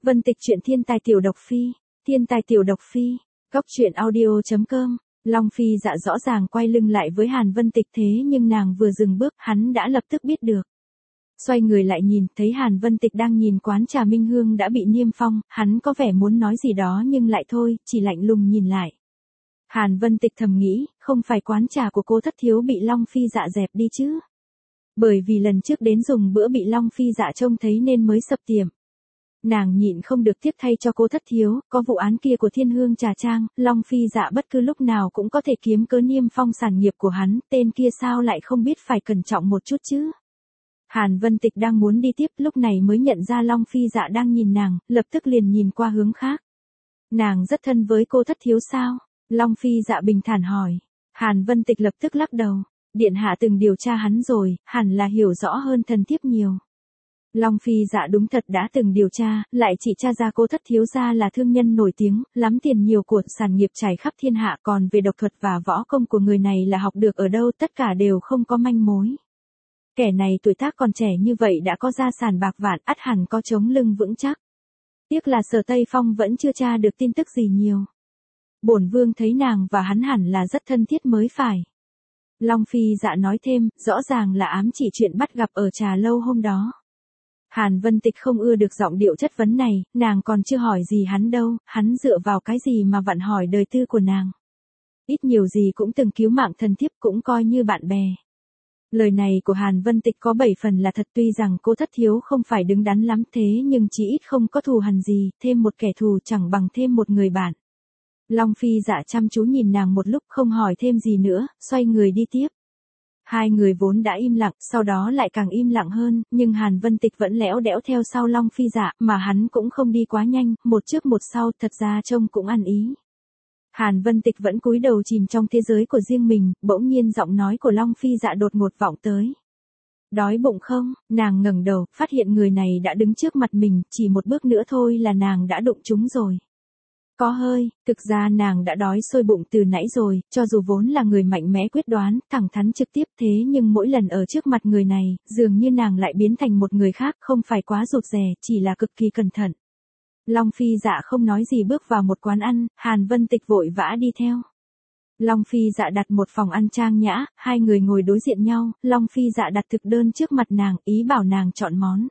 Vân Tịch truyện thiên tài tiểu độc phi, thiên tài tiểu độc phi, góc truyện audio.com. Long Phi Dạ rõ ràng quay lưng lại với Hàn Vân Tịch thế nhưng nàng vừa dừng bước, hắn đã lập tức biết được. Xoay người lại nhìn, thấy Hàn Vân Tịch đang nhìn quán trà Minh Hương đã bị niêm phong, hắn có vẻ muốn nói gì đó nhưng lại thôi, chỉ lạnh lùng nhìn lại. Hàn Vân Tịch thầm nghĩ, không phải quán trà của cô thất thiếu bị Long Phi Dạ dẹp đi chứ? Bởi vì lần trước đến dùng bữa bị Long Phi Dạ trông thấy nên mới sập tiệm. Nàng nhịn không được tiếp thay cho cô thất thiếu, có vụ án kia của Thiên Hương Trà Trang, Long Phi Dạ bất cứ lúc nào cũng có thể kiếm cớ niêm phong sản nghiệp của hắn, tên kia sao lại không biết phải cẩn trọng một chút chứ? Hàn Vân Tịch đang muốn đi tiếp, lúc này mới nhận ra Long Phi Dạ đang nhìn nàng, lập tức liền nhìn qua hướng khác. Nàng rất thân với cô thất thiếu sao? Long Phi Dạ bình thản hỏi. Hàn Vân Tịch lập tức lắc đầu. Điện hạ từng điều tra hắn rồi, hẳn là hiểu rõ hơn thần thiếp nhiều. Long Phi Dạ đúng thật đã từng điều tra, lại chỉ tra ra cô thất thiếu gia là thương nhân nổi tiếng, lắm tiền nhiều của sản nghiệp trải khắp thiên hạ, còn về độc thuật và võ công của người này là học được ở đâu tất cả đều không có manh mối. Kẻ này tuổi tác còn trẻ như vậy đã có gia sản bạc vạn, ắt hẳn có chống lưng vững chắc. Tiếc là Sở Tây Phong vẫn chưa tra được tin tức gì nhiều. Bổn vương thấy nàng và hắn hẳn là rất thân thiết mới phải. Long Phi Dạ nói thêm, rõ ràng là ám chỉ chuyện bắt gặp ở trà lâu hôm đó. Hàn Vân Tịch không ưa được giọng điệu chất vấn này, nàng còn chưa hỏi gì hắn đâu, hắn dựa vào cái gì mà vặn hỏi đời tư của nàng. Ít nhiều gì cũng từng cứu mạng thần thiếp, cũng coi như bạn bè. Lời này của Hàn Vân Tịch có 7 phần là thật, tuy rằng cô thất thiếu không phải đứng đắn lắm thế nhưng chỉ ít không có thù hằn gì, thêm một kẻ thù chẳng bằng thêm một người bạn. Long Phi Dạ chăm chú nhìn nàng một lúc không hỏi thêm gì nữa, xoay người đi tiếp. Hai người vốn đã im lặng, sau đó lại càng im lặng hơn, nhưng Hàn Vân Tịch vẫn lẽo đẽo theo sau Long Phi Dạ, mà hắn cũng không đi quá nhanh, một trước một sau, thật ra trông cũng ăn ý. Hàn Vân Tịch vẫn cúi đầu chìm trong thế giới của riêng mình, bỗng nhiên giọng nói của Long Phi Dạ đột ngột vọng tới. Đói bụng không? Nàng ngẩng đầu, phát hiện người này đã đứng trước mặt mình, chỉ một bước nữa thôi là nàng đã đụng trúng rồi. Có hơi, thực ra nàng đã đói sôi bụng từ nãy rồi, cho dù vốn là người mạnh mẽ quyết đoán, thẳng thắn trực tiếp thế nhưng mỗi lần ở trước mặt người này, dường như nàng lại biến thành một người khác, không phải quá rụt rè, chỉ là cực kỳ cẩn thận. Long Phi Dạ không nói gì bước vào một quán ăn, Hàn Vân Tịch vội vã đi theo. Long Phi Dạ đặt một phòng ăn trang nhã, hai người ngồi đối diện nhau, Long Phi Dạ đặt thực đơn trước mặt nàng, ý bảo nàng chọn món.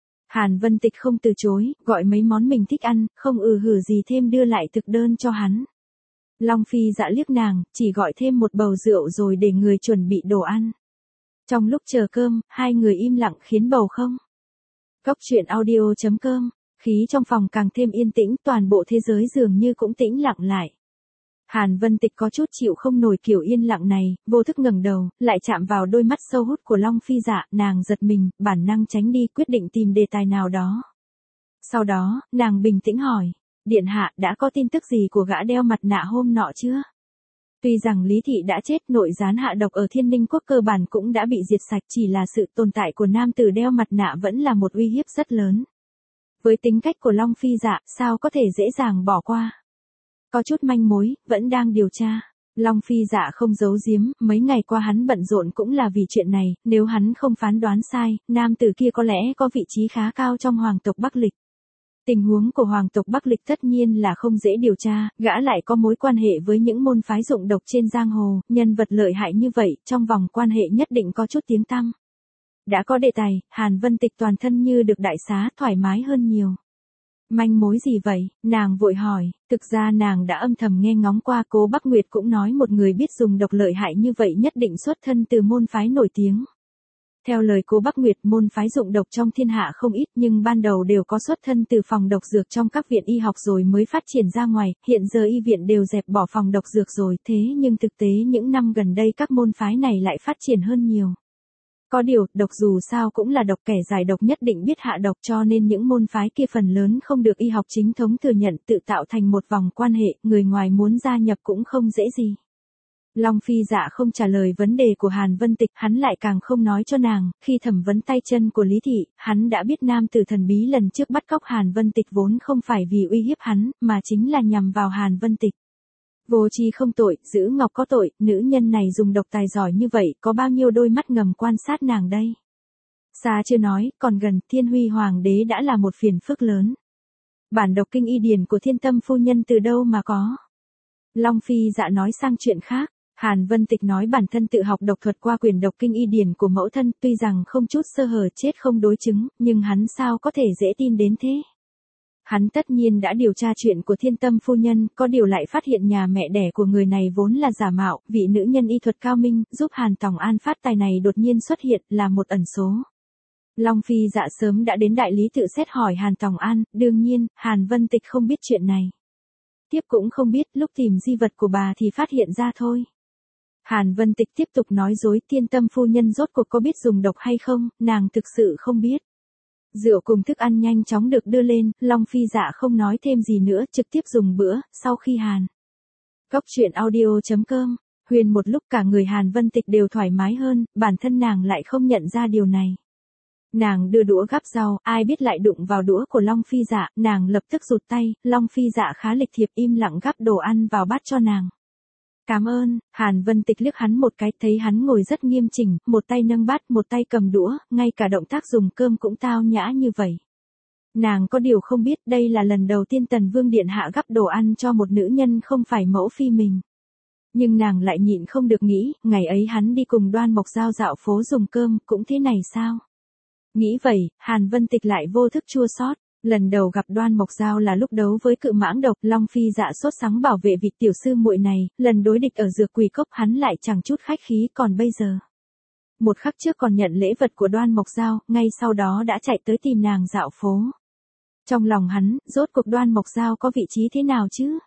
Hàn Vân Tịch không từ chối, gọi mấy món mình thích ăn, không hử gì thêm đưa lại thực đơn cho hắn. Long Phi Dạ liếc nàng, chỉ gọi thêm một bầu rượu rồi để người chuẩn bị đồ ăn. Trong lúc chờ cơm, hai người im lặng khiến bầu không. Góc truyện audio.com, khí trong phòng càng thêm yên tĩnh, toàn bộ thế giới dường như cũng tĩnh lặng lại. Hàn Vân Tịch có chút chịu không nổi kiểu yên lặng này, vô thức ngẩng đầu, lại chạm vào đôi mắt sâu hút của Long Phi Dạ, nàng giật mình, bản năng tránh đi, quyết định tìm đề tài nào đó. Sau đó, nàng bình tĩnh hỏi, điện hạ đã có tin tức gì của gã đeo mặt nạ hôm nọ chưa? Tuy rằng Lý Thị đã chết, nội gián hạ độc ở Thiên Ninh Quốc cơ bản cũng đã bị diệt sạch, chỉ là sự tồn tại của nam tử đeo mặt nạ vẫn là một uy hiếp rất lớn. Với tính cách của Long Phi Dạ, sao có thể dễ dàng bỏ qua? Có chút manh mối, vẫn đang điều tra. Long Phi Dạ không giấu giếm, mấy ngày qua hắn bận rộn cũng là vì chuyện này, nếu hắn không phán đoán sai, nam tử kia có lẽ có vị trí khá cao trong hoàng tộc Bắc Lịch. Tình huống của hoàng tộc Bắc Lịch tất nhiên là không dễ điều tra, gã lại có mối quan hệ với những môn phái dụng độc trên giang hồ, nhân vật lợi hại như vậy, trong vòng quan hệ nhất định có chút tiếng tăm. Đã có đề tài, Hàn Vân Tịch toàn thân như được đại xá, thoải mái hơn nhiều. Manh mối gì vậy? Nàng vội hỏi, thực ra nàng đã âm thầm nghe ngóng qua, Cố Bắc Nguyệt cũng nói một người biết dùng độc lợi hại như vậy nhất định xuất thân từ môn phái nổi tiếng. Theo lời Cố Bắc Nguyệt, môn phái dụng độc trong thiên hạ không ít nhưng ban đầu đều có xuất thân từ phòng độc dược trong các viện y học rồi mới phát triển ra ngoài, hiện giờ y viện đều dẹp bỏ phòng độc dược rồi, thế nhưng thực tế những năm gần đây các môn phái này lại phát triển hơn nhiều. Có điều, độc dù sao cũng là độc, kẻ giải độc nhất định biết hạ độc, cho nên những môn phái kia phần lớn không được y học chính thống thừa nhận, tự tạo thành một vòng quan hệ, người ngoài muốn gia nhập cũng không dễ gì. Long Phi Dạ không trả lời vấn đề của Hàn Vân Tịch, hắn lại càng không nói cho nàng, khi thẩm vấn tay chân của Lý Thị, hắn đã biết nam tử thần bí lần trước bắt cóc Hàn Vân Tịch vốn không phải vì uy hiếp hắn, mà chính là nhằm vào Hàn Vân Tịch. Vô tri không tội, giữ ngọc có tội, nữ nhân này dùng độc tài giỏi như vậy, có bao nhiêu đôi mắt ngầm quan sát nàng đây? Xa chưa nói, còn gần, Thiên Huy Hoàng đế đã là một phiền phức lớn. Bản đọc kinh y điển của Thiên Tâm phu nhân từ đâu mà có? Long Phi Dạ nói sang chuyện khác. Hàn Vân Tịch nói bản thân tự học độc thuật qua quyển độc kinh y điển của mẫu thân, tuy rằng không chút sơ hở chết không đối chứng, nhưng hắn sao có thể dễ tin đến thế? Hắn tất nhiên đã điều tra chuyện của Thiên Tâm phu nhân, có điều lại phát hiện nhà mẹ đẻ của người này vốn là giả mạo, vị nữ nhân y thuật cao minh, giúp Hàn Tòng An phát tài này đột nhiên xuất hiện là một ẩn số. Long Phi Dạ sớm đã đến đại lý tự xét hỏi Hàn Tòng An, đương nhiên, Hàn Vân Tịch không biết chuyện này. Tiếp cũng không biết, lúc tìm di vật của bà thì phát hiện ra thôi. Hàn Vân Tịch tiếp tục nói dối, Thiên Tâm phu nhân rốt cuộc có biết dùng độc hay không, nàng thực sự không biết. Rượu cùng thức ăn nhanh chóng được đưa lên, Long Phi Dạ không nói thêm gì nữa, trực tiếp dùng bữa, sau khi Góc truyện audio.com, huyền một lúc cả người Hàn Vân Tịch đều thoải mái hơn, bản thân nàng lại không nhận ra điều này. Nàng đưa đũa gắp rau, ai biết lại đụng vào đũa của Long Phi Dạ, nàng lập tức rụt tay, Long Phi Dạ khá lịch thiệp im lặng gắp đồ ăn vào bát cho nàng. Cảm ơn, Hàn Vân Tịch liếc hắn một cái, thấy hắn ngồi rất nghiêm chỉnh, một tay nâng bát, một tay cầm đũa, ngay cả động tác dùng cơm cũng tao nhã như vậy. Nàng có điều không biết đây là lần đầu tiên Tần Vương Điện Hạ gắp đồ ăn cho một nữ nhân không phải mẫu phi mình. Nhưng nàng lại nhịn không được nghĩ, ngày ấy hắn đi cùng Đoan Mộc Giao dạo phố dùng cơm, cũng thế này sao? Nghĩ vậy, Hàn Vân Tịch lại vô thức chua xót. Lần đầu gặp Đoan Mộc Giao là lúc đấu với cự mãng độc, Long Phi Dạ sốt sắng bảo vệ vị tiểu sư muội này, lần đối địch ở dược quỷ cốc hắn lại chẳng chút khách khí, còn bây giờ. Một khắc trước còn nhận lễ vật của Đoan Mộc Giao, ngay sau đó đã chạy tới tìm nàng dạo phố. Trong lòng hắn, rốt cuộc Đoan Mộc Giao có vị trí thế nào chứ?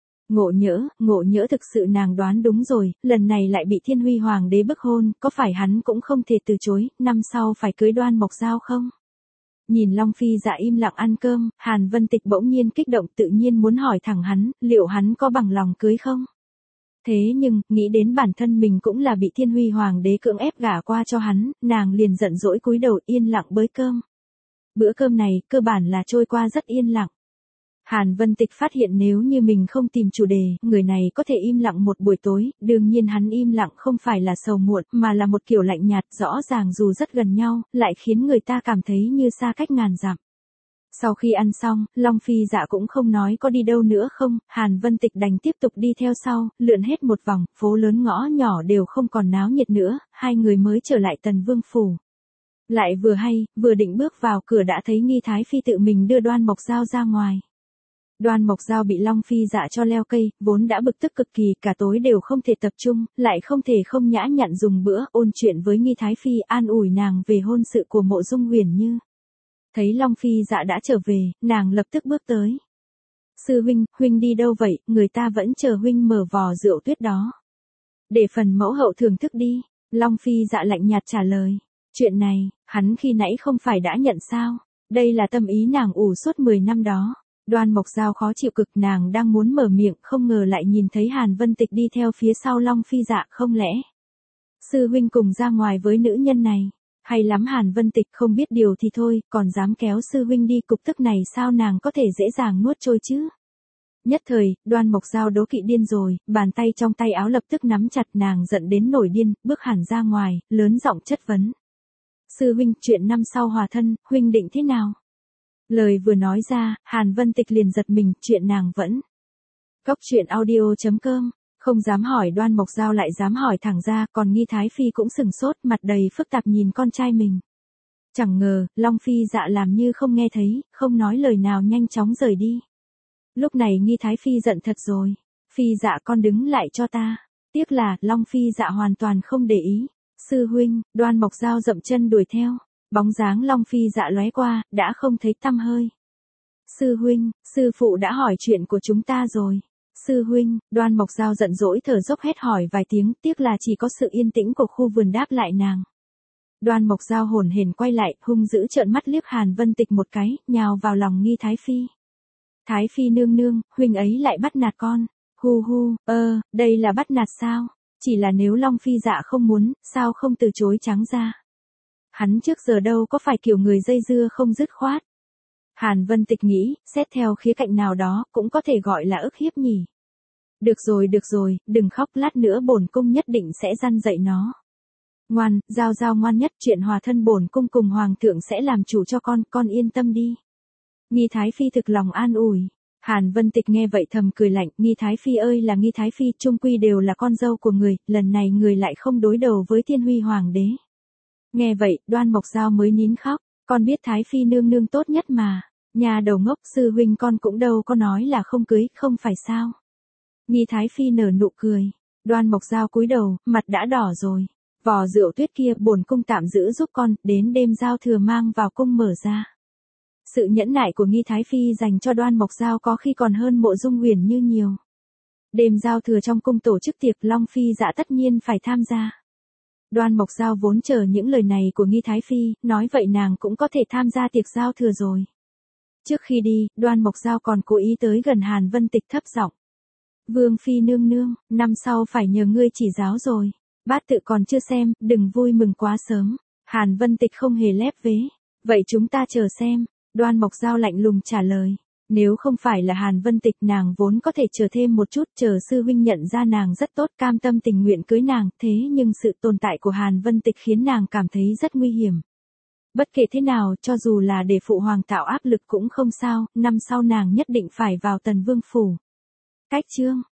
Ngộ nhỡ thực sự nàng đoán đúng rồi, lần này lại bị Thiên Huy Hoàng đế bức hôn, có phải hắn cũng không thể từ chối, năm sau phải cưới Đoan Mộc Giao không? Nhìn Long Phi Dạ im lặng ăn cơm, Hàn Vân Tịch bỗng nhiên kích động tự nhiên muốn hỏi thẳng hắn, liệu hắn có bằng lòng cưới không? Thế nhưng, nghĩ đến bản thân mình cũng là bị Thiên Huy Hoàng đế cưỡng ép gả qua cho hắn, nàng liền giận dỗi cúi đầu yên lặng bới cơm. Bữa cơm này, cơ bản là trôi qua rất yên lặng. Hàn Vân Tịch phát hiện nếu như mình không tìm chủ đề, người này có thể im lặng một buổi tối, đương nhiên hắn im lặng không phải là sầu muộn, mà là một kiểu lạnh nhạt, rõ ràng dù rất gần nhau, lại khiến người ta cảm thấy như xa cách ngàn dặm. Sau khi ăn xong, Long Phi Dạ cũng không nói có đi đâu nữa không, Hàn Vân Tịch đành tiếp tục đi theo sau, lượn hết một vòng, phố lớn ngõ nhỏ đều không còn náo nhiệt nữa, hai người mới trở lại Tần Vương phủ. Lại vừa hay, vừa định bước vào cửa đã thấy Nghi Thái Phi tự mình đưa Đoan Mộc Giao ra ngoài. Đoan Mộc Giao bị Long Phi Dạ cho leo cây, vốn đã bực tức cực kỳ, cả tối đều không thể tập trung, lại không thể không nhã nhặn dùng bữa, ôn chuyện với Nghi Thái Phi, an ủi nàng về hôn sự của Mộ Dung Huyền Như. Thấy Long Phi Dạ đã trở về, nàng lập tức bước tới. Sư huynh, huynh đi đâu vậy, người ta vẫn chờ huynh mở vò rượu tuyết đó. Để phần mẫu hậu thưởng thức đi, Long Phi Dạ lạnh nhạt trả lời. Chuyện này, hắn khi nãy không phải đã nhận sao, đây là tâm ý nàng ủ suốt 10 năm đó. Đoan Mộc Giao khó chịu cực, nàng đang muốn mở miệng, không ngờ lại nhìn thấy Hàn Vân Tịch đi theo phía sau Long Phi Dạ, không lẽ sư huynh cùng ra ngoài với nữ nhân này? Hay lắm Hàn Vân Tịch, không biết điều thì thôi, còn dám kéo sư huynh đi, cục tức này sao nàng có thể dễ dàng nuốt trôi chứ? Nhất thời, Đoan Mộc Giao đố kỵ điên rồi, bàn tay trong tay áo lập tức nắm chặt, nàng giận đến nổi điên, bước hẳn ra ngoài, lớn giọng chất vấn. Sư huynh, chuyện năm sau hòa thân, huynh định thế nào? Lời vừa nói ra, Hàn Vân Tịch liền giật mình, chuyện nàng vẫn. Góc truyện audio.com, không dám hỏi Đoan Mộc Giao lại dám hỏi thẳng ra, còn Nghi Thái Phi cũng sừng sốt, mặt đầy phức tạp nhìn con trai mình. Chẳng ngờ, Long Phi Dạ làm như không nghe thấy, không nói lời nào nhanh chóng rời đi. Lúc này Nghi Thái Phi giận thật rồi. Phi Dạ con đứng lại cho ta. Tiếc là, Long Phi Dạ hoàn toàn không để ý. Sư huynh, Đoan Mộc Giao dậm chân đuổi theo. Bóng dáng Long Phi Dạ lóe qua, đã không thấy tăm hơi. Sư huynh, sư phụ đã hỏi chuyện của chúng ta rồi. Sư huynh, Đoan Mộc Giao giận dỗi thở dốc hét hỏi vài tiếng, tiếc là chỉ có sự yên tĩnh của khu vườn đáp lại nàng. Đoan Mộc Giao hổn hển quay lại, hung dữ trợn mắt liếc Hàn Vân Tịch một cái, nhào vào lòng Nghi Thái Phi. Thái Phi nương nương, huynh ấy lại bắt nạt con. Hu, đây là bắt nạt sao? Chỉ là nếu Long Phi Dạ không muốn, sao không từ chối trắng ra? Hắn trước giờ đâu có phải kiểu người dây dưa không dứt khoát. Hàn Vân Tịch nghĩ, xét theo khía cạnh nào đó, cũng có thể gọi là ức hiếp nhỉ. Được rồi, đừng khóc, lát nữa bổn cung nhất định sẽ răn dạy nó. Ngoan, Giao ngoan nhất, chuyện hòa thân bổn cung cùng hoàng thượng sẽ làm chủ cho con yên tâm đi. Nghi Thái Phi thực lòng an ủi. Hàn Vân Tịch nghe vậy thầm cười lạnh, Nghi Thái Phi ơi là Nghi Thái Phi, chung quy đều là con dâu của người, lần này người lại không đối đầu với Thiên Huy Hoàng đế. Nghe vậy, Đoan Mộc Giao mới nín khóc, con biết Thái Phi nương nương tốt nhất mà. Nhà đầu ngốc, sư huynh con cũng đâu có nói là không cưới, không phải sao. Nghi Thái Phi nở nụ cười. Đoan Mộc Giao cúi đầu, mặt đã đỏ rồi. Vò rượu tuyết kia bổn cung tạm giữ giúp con, đến đêm giao thừa mang vào cung mở ra. Sự nhẫn nại của Nghi Thái Phi dành cho Đoan Mộc Giao có khi còn hơn Mộ Dung Huyền Như nhiều. Đêm giao thừa trong cung tổ chức tiệc, Long Phi Dạ tất nhiên phải tham gia. Đoan Mộc Giao vốn chờ những lời này của Nghi Thái Phi, nói vậy nàng cũng có thể tham gia tiệc giao thừa rồi. Trước khi đi, Đoan Mộc Giao còn cố ý tới gần Hàn Vân Tịch thấp giọng. Vương Phi nương nương, năm sau phải nhờ ngươi chỉ giáo rồi. Bát tự còn chưa xem, đừng vui mừng quá sớm. Hàn Vân Tịch không hề lép vế. Vậy chúng ta chờ xem. Đoan Mộc Giao lạnh lùng trả lời. Nếu không phải là Hàn Vân Tịch nàng vốn có thể chờ thêm một chút, chờ sư huynh nhận ra nàng rất tốt, cam tâm tình nguyện cưới nàng, thế nhưng sự tồn tại của Hàn Vân Tịch khiến nàng cảm thấy rất nguy hiểm. Bất kể thế nào, cho dù là để phụ hoàng tạo áp lực cũng không sao, năm sau nàng nhất định phải vào Tần Vương phủ. Cách chương